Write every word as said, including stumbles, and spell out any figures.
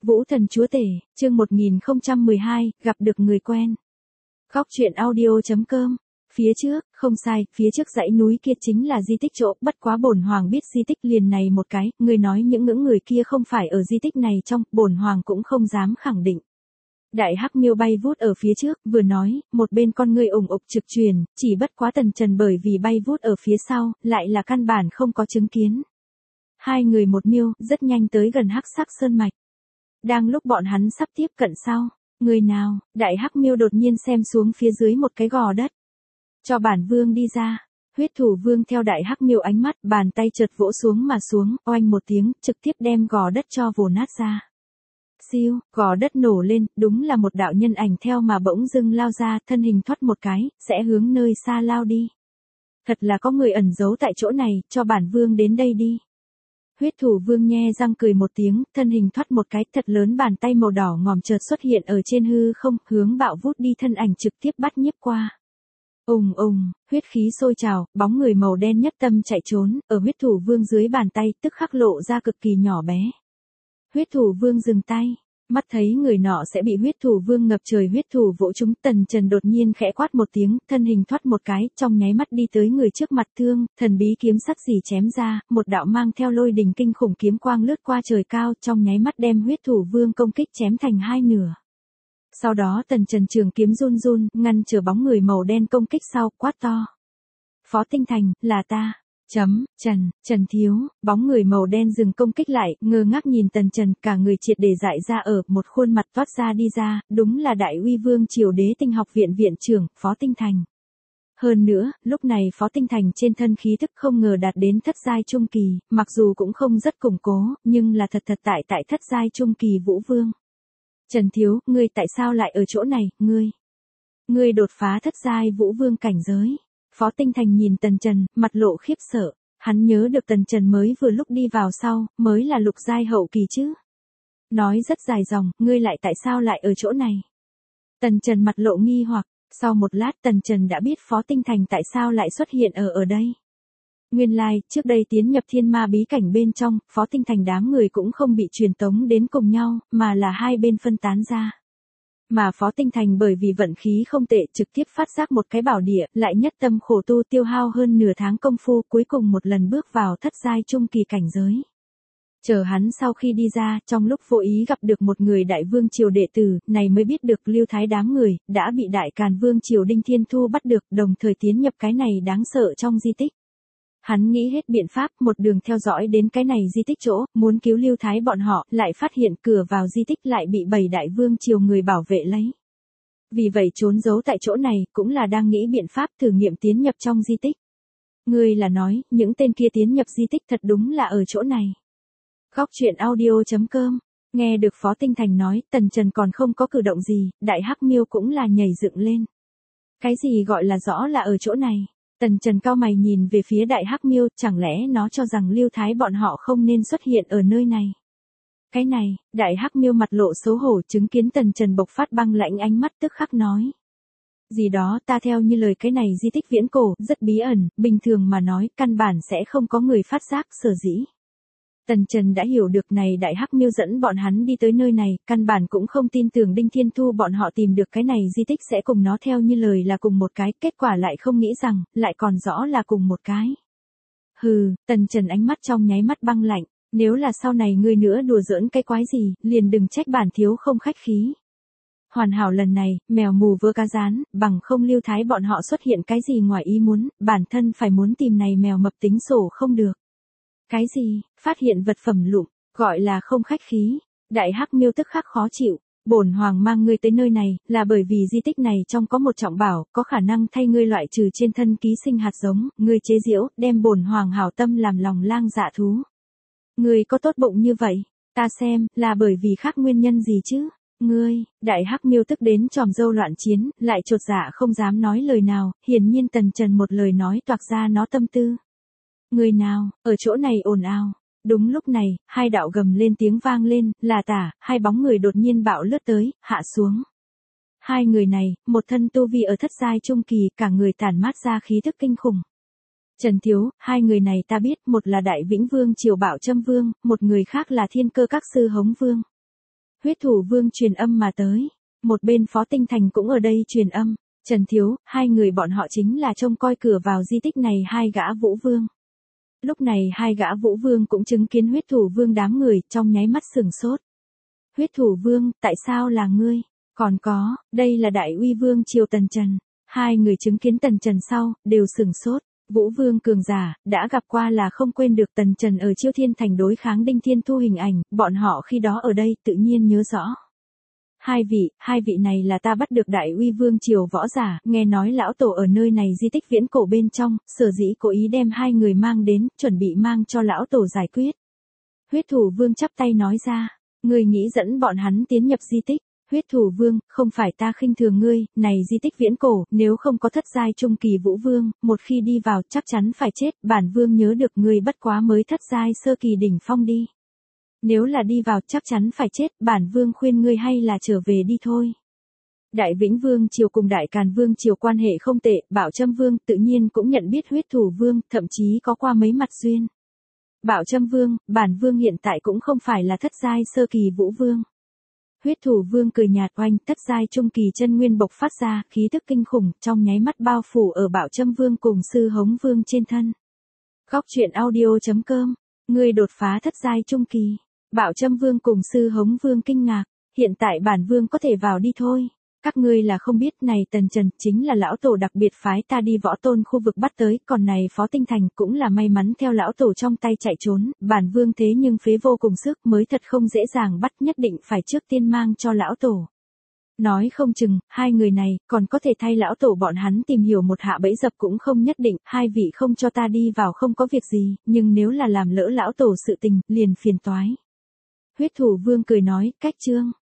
Vũ Thần Chúa Tể, chương một nghìn không trăm mười hai, gặp được người quen. Góc truyện audio chấm com. Phía trước, không sai, phía trước dãy núi kia chính là di tích chỗ, bất quá bổn hoàng biết di tích liền này một cái, người nói những ngưỡng người kia không phải ở di tích này trong, bổn hoàng cũng không dám khẳng định. Đại hắc miêu bay vút ở phía trước, vừa nói, một bên con ngươi ủng ục trực truyền, chỉ bất quá Tần Trần bởi vì bay vút ở phía sau, lại là căn bản không có chứng kiến. Hai người một miêu, rất nhanh tới gần hắc sắc sơn mạch. Đang lúc bọn hắn sắp tiếp cận sau, người nào, đại hắc miêu đột nhiên xem xuống phía dưới một cái gò đất. Cho bản vương đi ra, huyết thủ vương theo đại hắc miêu ánh mắt, bàn tay chợt vỗ xuống mà xuống, oanh một tiếng, trực tiếp đem gò đất cho vồ nát ra. Siêu, gò đất nổ lên, đúng là một đạo nhân ảnh theo mà bỗng dưng lao ra, thân hình thoát một cái, sẽ hướng nơi xa lao đi. Thật là có người ẩn giấu tại chỗ này, cho bản vương đến đây đi. Huyết thủ vương nhe răng cười một tiếng, thân hình thoát một cái, thật lớn bàn tay màu đỏ ngòm chợt xuất hiện ở trên hư không, hướng bạo vút đi thân ảnh trực tiếp bắt nhiếp qua. Ùng ùng, huyết khí sôi trào, bóng người màu đen nhất tâm chạy trốn, ở huyết thủ vương dưới bàn tay, tức khắc lộ ra cực kỳ nhỏ bé. Huyết thủ vương dừng tay, mắt thấy người nọ sẽ bị huyết thủ vương ngập trời huyết thủ vỗ trúng, Tần Trần đột nhiên khẽ quát một tiếng, thân hình thoát một cái, trong nháy mắt đi tới người trước mặt thương, thần bí kiếm sắc gì chém ra, một đạo mang theo lôi đình kinh khủng kiếm quang lướt qua trời cao, trong nháy mắt đem huyết thủ vương công kích chém thành hai nửa. Sau đó Tần Trần trường kiếm run run, ngăn trở bóng người màu đen công kích sau, quát to. Phó Tinh Thành, là ta. Chấm, Trần, Trần Thiếu, bóng người màu đen dừng công kích lại, ngơ ngác nhìn Tần Trần, cả người triệt để dại ra ở, một khuôn mặt toát ra đi ra, đúng là Đại Uy Vương Triều Đế Tinh Học Viện Viện trưởng, Phó Tinh Thành. Hơn nữa, lúc này Phó Tinh Thành trên thân khí thức không ngờ đạt đến thất giai trung kỳ, mặc dù cũng không rất củng cố, nhưng là thật thật tại tại thất giai trung kỳ Vũ Vương. Trần Thiếu, ngươi tại sao lại ở chỗ này, ngươi? Ngươi đột phá thất giai Vũ Vương cảnh giới. Phó Tinh Thành nhìn Tần Trần, mặt lộ khiếp sợ, hắn nhớ được Tần Trần mới vừa lúc đi vào sau, mới là lục giai hậu kỳ chứ. Nói rất dài dòng, ngươi lại tại sao lại ở chỗ này? Tần Trần mặt lộ nghi hoặc, sau một lát Tần Trần đã biết Phó Tinh Thành tại sao lại xuất hiện ở ở đây. Nguyên lai, like, trước đây tiến nhập thiên ma bí cảnh bên trong, Phó Tinh Thành đám người cũng không bị truyền tống đến cùng nhau, mà là hai bên phân tán ra. Mà Phó Tinh Thành bởi vì vận khí không tệ trực tiếp phát giác một cái bảo địa, lại nhất tâm khổ tu tiêu hao hơn nửa tháng công phu, cuối cùng một lần bước vào thất giai trung kỳ cảnh giới. Chờ hắn sau khi đi ra, trong lúc vô ý gặp được một người đại vương triều đệ tử, này mới biết được Lưu Thái đám người, đã bị đại càn vương triều Đinh Thiên Thu bắt được, đồng thời tiến nhập cái này đáng sợ trong di tích. Hắn nghĩ hết biện pháp, một đường theo dõi đến cái này di tích chỗ, muốn cứu Lưu Thái bọn họ, lại phát hiện cửa vào di tích lại bị bảy đại vương triều người bảo vệ lấy. Vì vậy trốn giấu tại chỗ này, cũng là đang nghĩ biện pháp thử nghiệm tiến nhập trong di tích. Người là nói, những tên kia tiến nhập di tích thật đúng là ở chỗ này. Góc truyện audio chấm com, nghe được Phó Tinh Thành nói, Tần Trần còn không có cử động gì, đại hắc miêu cũng là nhảy dựng lên. Cái gì gọi là rõ là ở chỗ này? Tần Trần cao mày nhìn về phía đại hắc miêu, chẳng lẽ nó cho rằng Lưu Thái bọn họ không nên xuất hiện ở nơi này. Cái này, đại hắc miêu mặt lộ xấu hổ chứng kiến Tần Trần bộc phát băng lãnh ánh mắt tức khắc nói. Gì đó ta theo như lời cái này di tích viễn cổ, rất bí ẩn, bình thường mà nói, căn bản sẽ không có người phát giác sở dĩ. Tần Trần đã hiểu được này đại hắc miêu dẫn bọn hắn đi tới nơi này, căn bản cũng không tin tưởng Đinh Thiên Thu bọn họ tìm được cái này di tích sẽ cùng nó theo như lời là cùng một cái, kết quả lại không nghĩ rằng, lại còn rõ là cùng một cái. Hừ, Tần Trần ánh mắt trong nháy mắt băng lạnh, nếu là sau này ngươi nữa đùa giỡn cái quái gì, liền đừng trách bản thiếu không khách khí. Hoàn hảo lần này, mèo mù vơ cá rán, bằng không Lưu Thái bọn họ xuất hiện cái gì ngoài ý muốn, bản thân phải muốn tìm này mèo mập tính sổ không được. Cái gì, phát hiện vật phẩm lụm, gọi là không khách khí, đại hắc miêu tức khắc khó chịu, bổn hoàng mang ngươi tới nơi này, là bởi vì di tích này trong có một trọng bảo, có khả năng thay ngươi loại trừ trên thân ký sinh hạt giống, ngươi chế giễu, đem bổn hoàng hảo tâm làm lòng lang dạ thú. Ngươi có tốt bụng như vậy, ta xem, là bởi vì khác nguyên nhân gì chứ, ngươi, đại hắc miêu tức đến tròm dâu loạn chiến, lại chột dạ không dám nói lời nào, hiển nhiên Tần Trần một lời nói toạc ra nó tâm tư. Người nào, ở chỗ này ồn ào. Đúng lúc này, hai đạo gầm lên tiếng vang lên, là tả, hai bóng người đột nhiên bạo lướt tới, hạ xuống. Hai người này, một thân tu vi ở thất giai trung kỳ, cả người tản mát ra khí thức kinh khủng. Trần Thiếu, hai người này ta biết, một là Đại Vĩnh Vương Triều Bảo Trâm Vương, một người khác là Thiên Cơ Các Sư Hống Vương. Huyết thủ vương truyền âm mà tới. Một bên Phó Tinh Thành cũng ở đây truyền âm. Trần Thiếu, hai người bọn họ chính là trông coi cửa vào di tích này hai gã vũ vương. Lúc này hai gã vũ vương cũng chứng kiến huyết thủ vương đám người, trong nháy mắt sửng sốt. Huyết thủ vương, tại sao là ngươi? Còn có, đây là đại uy vương triều Tần Trần. Hai người chứng kiến Tần Trần sau, đều sửng sốt. Vũ vương cường giả, đã gặp qua là không quên được Tần Trần ở Chiêu Thiên Thành đối kháng Đinh Thiên Thu hình ảnh, bọn họ khi đó ở đây tự nhiên nhớ rõ. Hai vị, hai vị này là ta bắt được đại uy vương triều võ giả, nghe nói lão tổ ở nơi này di tích viễn cổ bên trong, sở dĩ cố ý đem hai người mang đến, chuẩn bị mang cho lão tổ giải quyết. Huyết thủ vương chắp tay nói ra, ngươi nghĩ dẫn bọn hắn tiến nhập di tích. Huyết thủ vương, không phải ta khinh thường ngươi, này di tích viễn cổ, nếu không có thất giai trung kỳ vũ vương, một khi đi vào chắc chắn phải chết, bản vương nhớ được ngươi bất quá mới thất giai sơ kỳ đỉnh phong đi. Nếu là đi vào chắc chắn phải chết, bản vương khuyên ngươi hay là trở về đi thôi. Đại Vĩnh Vương triều cùng Đại Càn Vương triều quan hệ không tệ, Bảo Trâm Vương tự nhiên cũng nhận biết huyết thủ vương, thậm chí có qua mấy mặt duyên. Bảo Trâm Vương, bản vương hiện tại cũng không phải là thất giai sơ kỳ vũ vương. Huyết thủ vương cười nhạt oanh, thất giai trung kỳ chân nguyên bộc phát ra, khí tức kinh khủng, trong nháy mắt bao phủ ở Bảo Trâm Vương cùng Sư Hống Vương trên thân. Góc truyện audio chấm com, ngươi đột phá thất giai trung kỳ. Bảo Trâm Vương cùng Sư Hống Vương kinh ngạc, hiện tại bản vương có thể vào đi thôi. Các ngươi là không biết này Tần Trần chính là lão tổ đặc biệt phái ta đi võ tôn khu vực bắt tới, còn này Phó Tinh Thành cũng là may mắn theo lão tổ trong tay chạy trốn, bản vương thế nhưng phế vô cùng sức mới thật không dễ dàng bắt, nhất định phải trước tiên mang cho lão tổ. Nói không chừng, hai người này còn có thể thay lão tổ bọn hắn tìm hiểu một hạ bẫy dập cũng không nhất định, hai vị không cho ta đi vào không có việc gì, nhưng nếu là làm lỡ lão tổ sự tình, liền phiền toái. Huyết thủ vương cười nói, cách chương.